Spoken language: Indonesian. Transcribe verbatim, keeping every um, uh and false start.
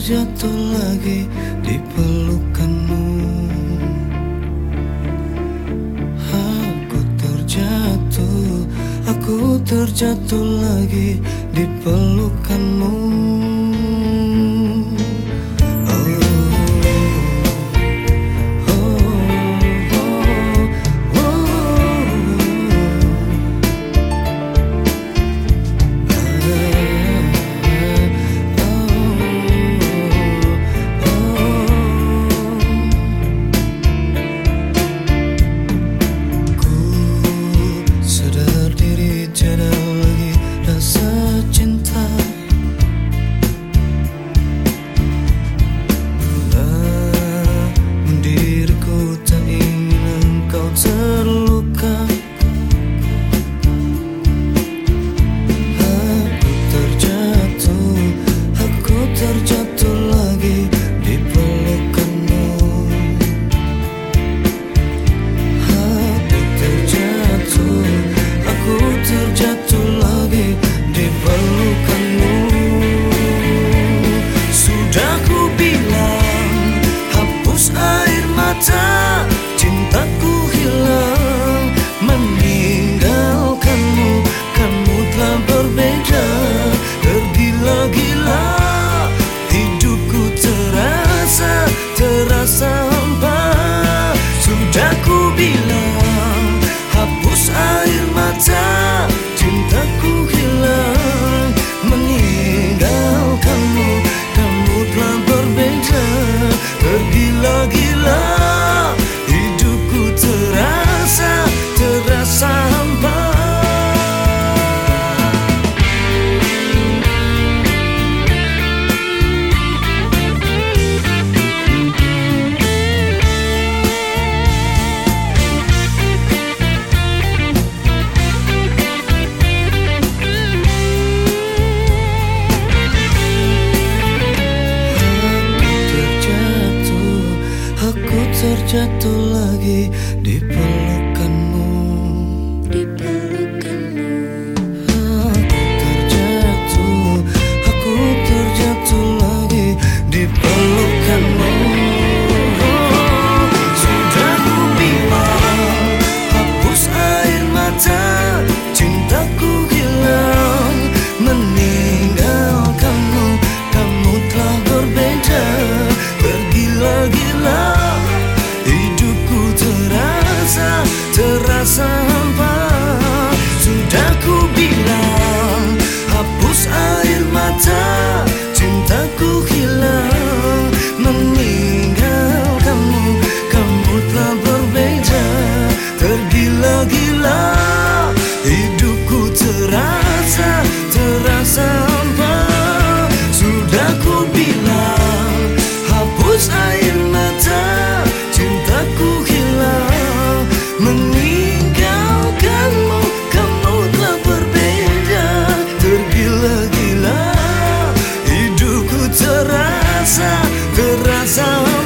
terjatuh lagi di pelukanmu. Aku terjatuh, aku terjatuh lagi di pelukanmu. Cintaku hilang, meninggalkanmu. Kamu telah berbeda, tergila-gila. Hidupku terasa, terasa hampa. Sudah ku bilang, hapus air mata. Cintaku hilang, meninggalkanmu. Kamu telah berbeda, tergila-gila. Terasa, terasa hampa. Aku terjatuh lagi di pelukanmu. Di pelukanmu. Aku terjatuh, aku terjatuh lagi di pelukanmu. Sudah ku bilang, hapus air mata. Cintaku hilang, meninggalkanmu. Kamu telah berbeda, tergila-gila. Terasa hampa. Sudah ku bilang, hapus air mata. Cintaku hilang, meninggalkanmu. Kamu telah berbeda, tergila-gila. Hidupku terasa, terasa hampa. Sudah ku bilang, hapus air mata. Cintaku hilang, meninggalkanmu. Kamu telah berbeda, tergila-gila. Hidupku terasa, terasa